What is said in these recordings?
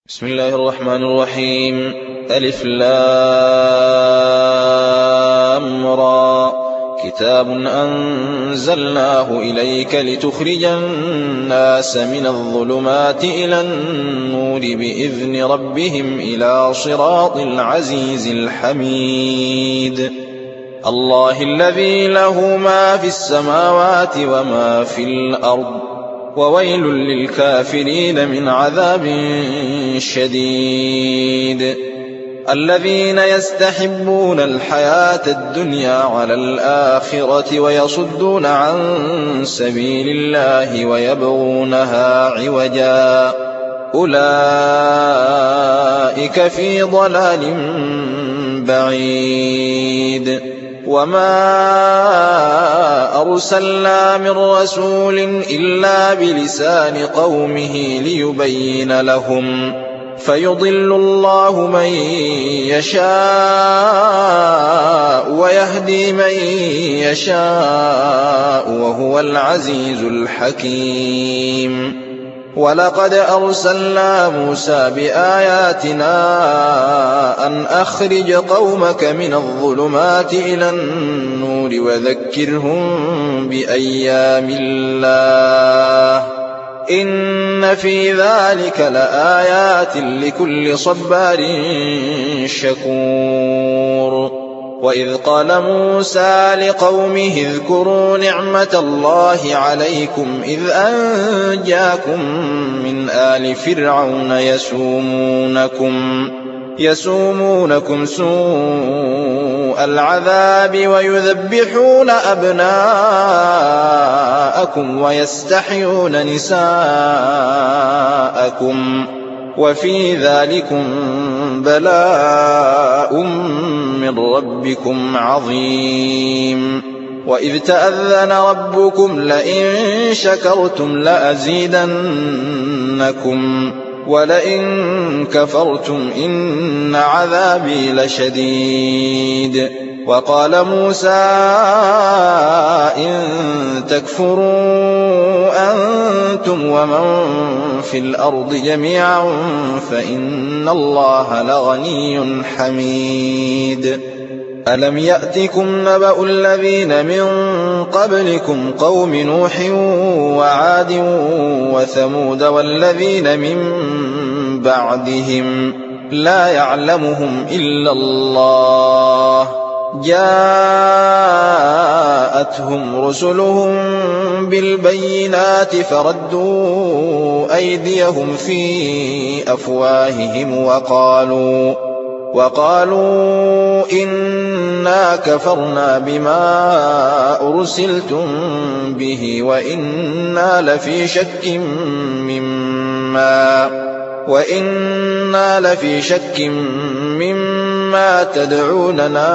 بسم الله الرحمن الرحيم. ألف لام را. كتاب أنزلناه إليك لتخرج الناس من الظلمات إلى النور بإذن ربهم إلى صراط العزيز الحميد. الله الذي له ما في السماوات وما في الأرض، وويل للكافرين من عذاب شديد. الذين يستحبون الحياة الدنيا على الآخرة ويصدون عن سبيل الله ويبغونها عوجا، أولئك في ضلال بعيد. وما أرسلنا من رسول إلا بلسان قومه ليبين لهم، فيضل الله من يشاء ويهدي من يشاء، وهو العزيز الحكيم. ولقد أرسلنا موسى بآياتنا أن أخرج قومك من الظلمات إلى النور وذكرهم بأيام الله، إن في ذلك لآيات لكل صبار شكور. وإذ قال موسى لقومه اذكروا نعمة الله عليكم إذ أنجاكم من آل فرعون يسومونكم سوء العذاب ويذبحون أبناءكم ويستحيون نساءكم، وفي ذلكم بلاء من ربكم عظيم. وإذ تأذن ربكم لئن شكرتم لأزيدنكم ولئن كفرتم إن عذابي لشديد. وقال موسى إن تكفروا أنتم ومن في الأرض جميعا فإن الله لغني حميد. ألم يأتكم نبأ الذين من قبلكم قوم نوح وعاد وثمود والذين من بعدهم لا يعلمهم إلا الله، جاءتهم رسلهم بالبينات فردوا أيديهم في أفواههم وقالوا إنا كفرنا بما أرسلتم به وإنا لفي شك مما تدعوننا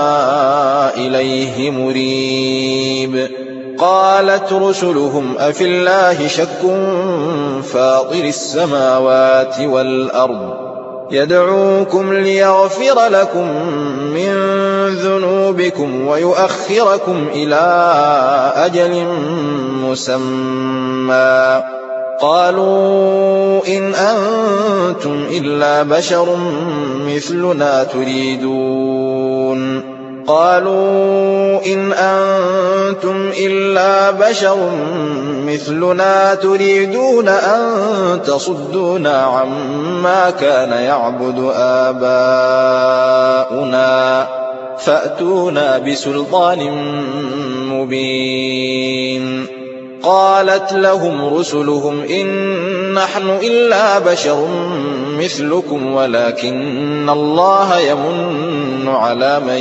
إليه مريب. قالت رسلهم أفي الله شك فاطر السماوات والأرض يدعوكم ليغفر لكم من ذنوبكم ويؤخركم إلى أجل مسمى، قالوا إن أنتم إلا بشر مثلنا تريدون أن تصدونا عما كان يعبد آباؤنا فأتونا بسلطان مبين. قالت لهم رسلهم إن نحن إلا بشر مثلكم ولكن الله يمن على من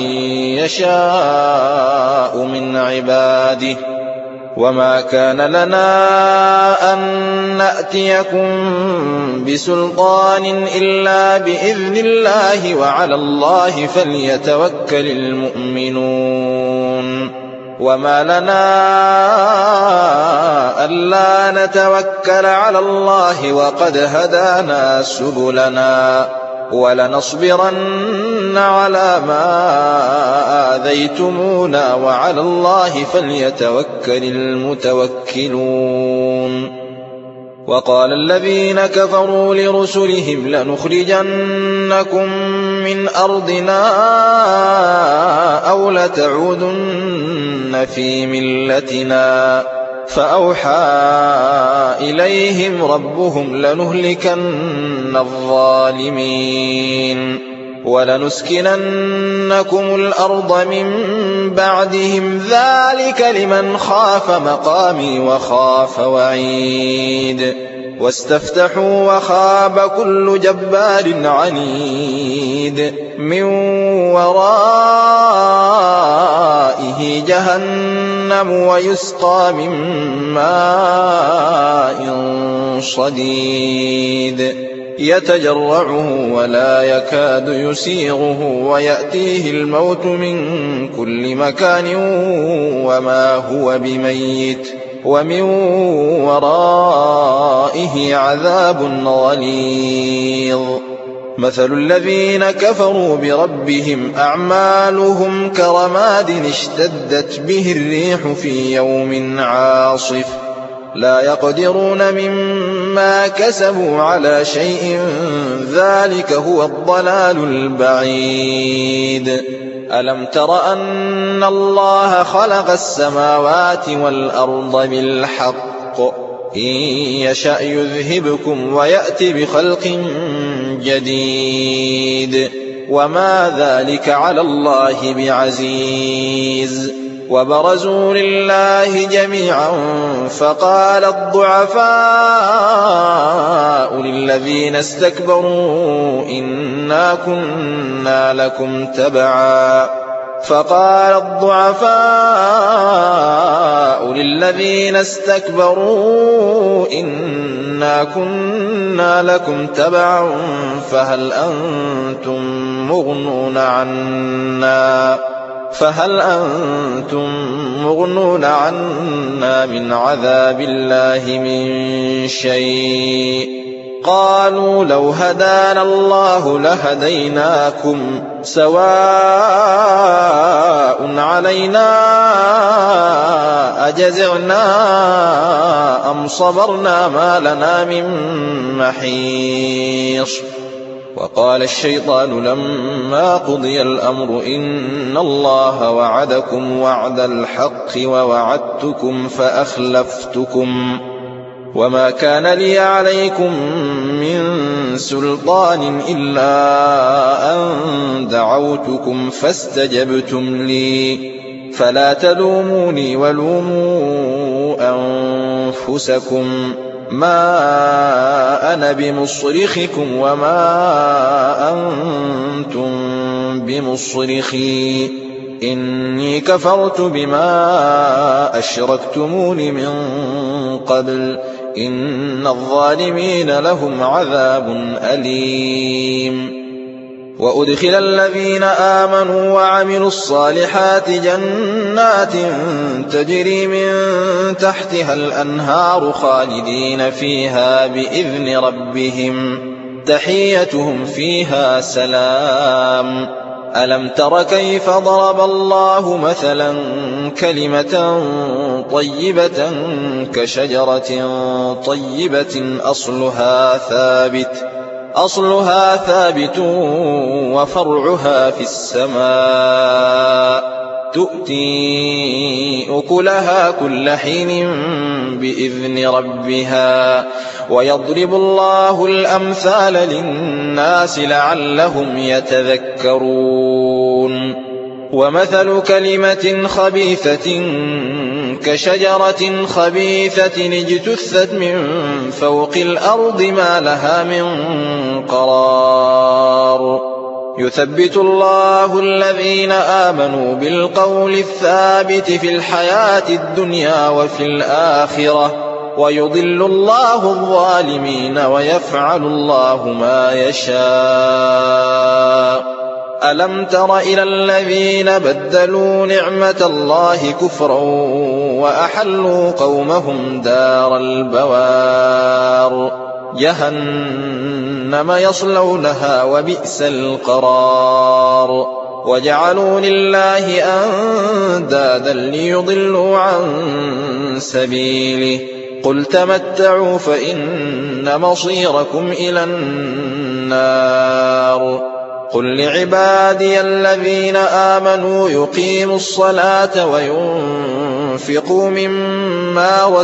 يشاء من عباده، وما كان لنا أن نأتيكم بسلطان إلا بإذن الله وعلى الله فليتوكل المؤمنون. وما لنا ألا نتوكل على الله وقد هدانا سبلنا ولنصبرن على ما آذيتمونا وعلى الله فليتوكل المتوكلون. وقال الذين كفروا لرسلهم لنخرجنكم من أرضنا أو لتعودن في ملتنا فأوحى إليهم ربهم لنهلكن الظالمين ولنسكننكم الأرض من بعدهم ذلك لمن خاف مقامي وخاف وعيد واستفتحوا وخاب كل جبار عنيد من ورائه جهنم ويسقى من ماء صديد يتجرعه ولا يكاد يسيغه ويأتيه الموت من كل مكان وما هو بميت ومن ورائه عذاب غليظ مثل الذين كفروا بربهم أعمالهم كرماد اشتدت به الريح في يوم عاصف لا يقدرون مما كسبوا على شيء ذلك هو الضلال البعيد ألم تر أن الله خلق السماوات والأرض بالحق إن يشأ يذهبكم ويأتي بخلق جديد وما ذلك على الله بعزيز وبرزوا لله جميعا فقال الضعفاء للذين استكبروا إنا كنا لكم تبعا فهل أنتم مغنون عنا من عذاب الله من شيء قالوا لو هدانا الله لهديناكم سواء علينا أجزعنا أم صبرنا ما لنا من محيص وقال الشيطان لما قضي الأمر إن الله وعدكم وعد الحق ووعدتكم فأخلفتكم وما كان لي عليكم من سلطان إلا أن دعوتكم فاستجبتم لي فلا تلوموني ولوموا أنفسكم ما أنا بمصرخكم وما أنتم بمصرخي إني كفرت بما أشركتمون من قبل إن الظالمين لهم عذاب أليم وأدخل الذين آمنوا وعملوا الصالحات جنات تجري من تحتها الأنهار خالدين فيها بإذن ربهم تحيتهم فيها سلام ألم تر كيف ضرب الله مثلا كلمة طيبة كشجرة طيبة أصلها ثابت وفرعها في السماء تؤتي أكلها كل حين بإذن ربها ويضرب الله الأمثال للناس لعلهم يتذكرون ومثل كلمة خبيثة كشجرة خبيثة اجتثت من فوق الأرض ما لها من قرار يثبت الله الذين آمنوا بالقول الثابت في الحياة الدنيا وفي الآخرة ويضل الله الظالمين ويفعل الله ما يشاء ألم تر إلى الذين بدلوا نعمة الله كفرا وأحلوا قومهم دار البوار جهنم يصلونها وبئس القرار وجعلوا لله أندادا ليضلوا عن سبيله قل تمتعوا فإن مصيركم إلى النار قل لعبادي الذين آمنوا يقيموا الصلاة وينفقوا مما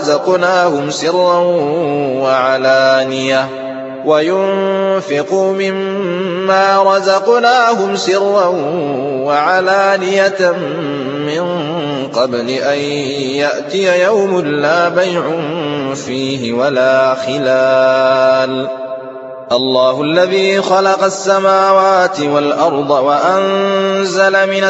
رزقناهم سرا وعلانية من قبل أن يأتي يوم لا بيع فيه ولا خلال الله الذي خلق السماوات والأرض وأنزل من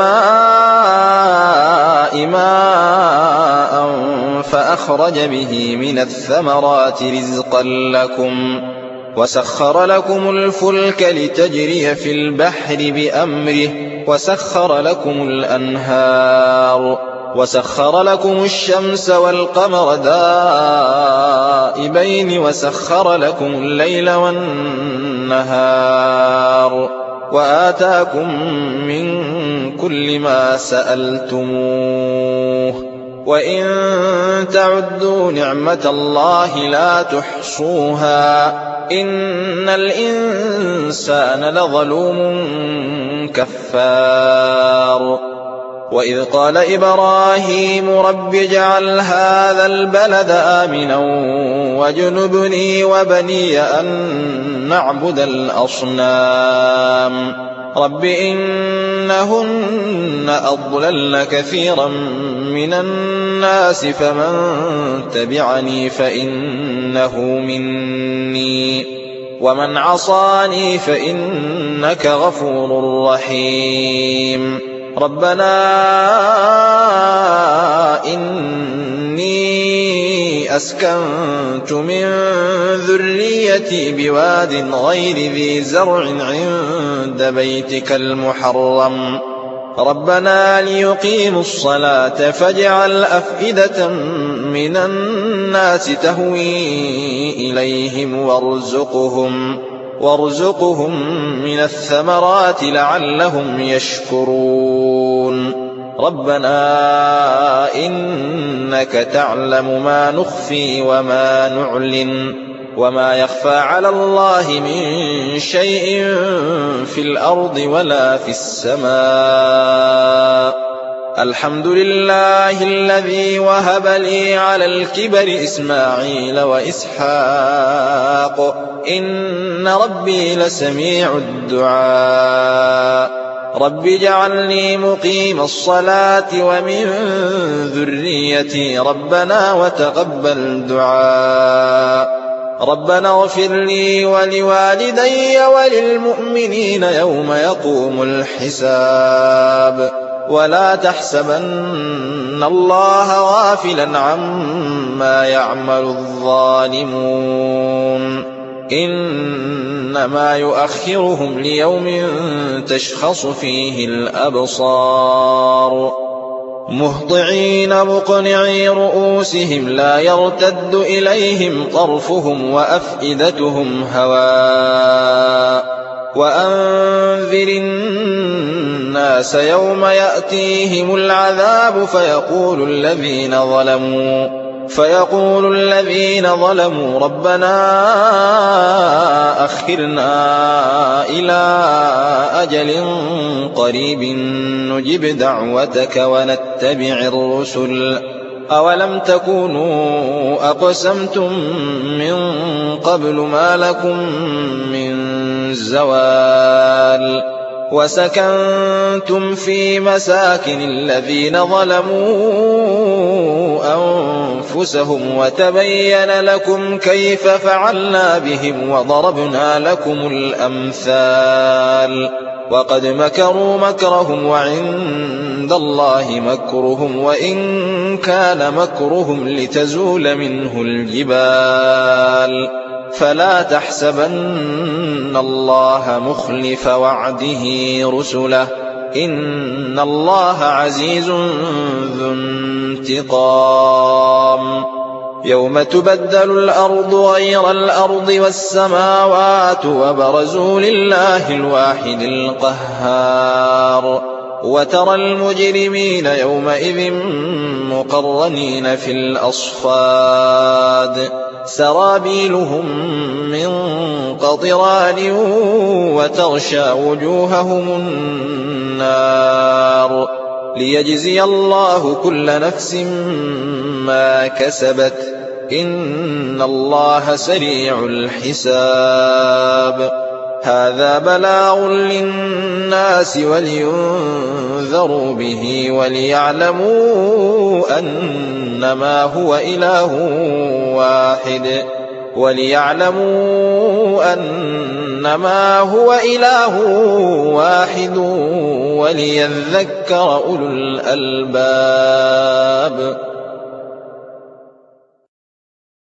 السماء ماء فأخرج به من الثمرات رزقا لكم وسخر لكم الفلك لتجري في البحر بأمره وسخر لكم الأنهار وسخر لكم الشمس والقمر دائبين وسخر لكم الليل والنهار وآتاكم من كل ما سألتموه وإن تعدوا نعمة الله لا تحصوها إن الإنسان لظلوم كفار وإذ قال إبراهيم رب اجعل هذا البلد آمنا واجنبني وبني أن نعبد الأصنام رب إنهن أضللن كثيرا من الناس فمن تبعني فإنه مني ومن عصاني فإنك غفور رحيم ربنا إني أسكنت من ذريتي بواد غير ذي زرع عند بيتك المحرم ربنا ليقيموا الصلاة فاجعل أفئدة من الناس تهوي إليهم وارزقهم من الثمرات لعلهم يشكرون ربنا إنك تعلم ما نخفي وما نعلن وما يخفى على الله من شيء في الأرض ولا في السماء الحمد لله الذي وهب لي على الكبر إسماعيل وإسحاق إن ربي لسميع الدعاء رب اجعلني مقيم الصلاة ومن ذريتي ربنا وتقبل دعاء ربنا اغفر لي ولوالدي وللمؤمنين يوم يقوم الحساب ولا تحسبن الله غافلا عما يعمل الظالمون إنما يؤخرهم ليوم تشخص فيه الأبصار مهطعين مقنعي رؤوسهم لا يرتد إليهم طرفهم وأفئدتهم هواء وأنذر الناس يوم يأتيهم العذاب فيقول الذين ظلموا ربنا أخرنا إلى أجل قريب نجب دعوتك ونتبع الرسل أولم تكونوا أقسمتم من قبل ما لكم من زوال وسكنتم في مساكن الذين ظلموا أنفسهم وتبين لكم كيف فعلنا بهم وضربنا لكم الأمثال وقد مكروا مكرهم وعند الله مكرهم وإن كان مكرهم لتزول منه الجبال فلا تحسبن الله مخلف وعده رسله إن الله عزيز ذو انتقام يوم تبدل الأرض غير الأرض والسماوات وبرزوا لله الواحد القهار وترى المجرمين يومئذ مقرنين في الأصفاد سرابيلهم من قطران وتغشى وجوههم النار ليجزي الله كل نفس ما كسبت إن الله سريع الحساب هذا بلاغ للناس ولينذروا به وليعلموا أنما هو إله واحد وليذكر أولو الألباب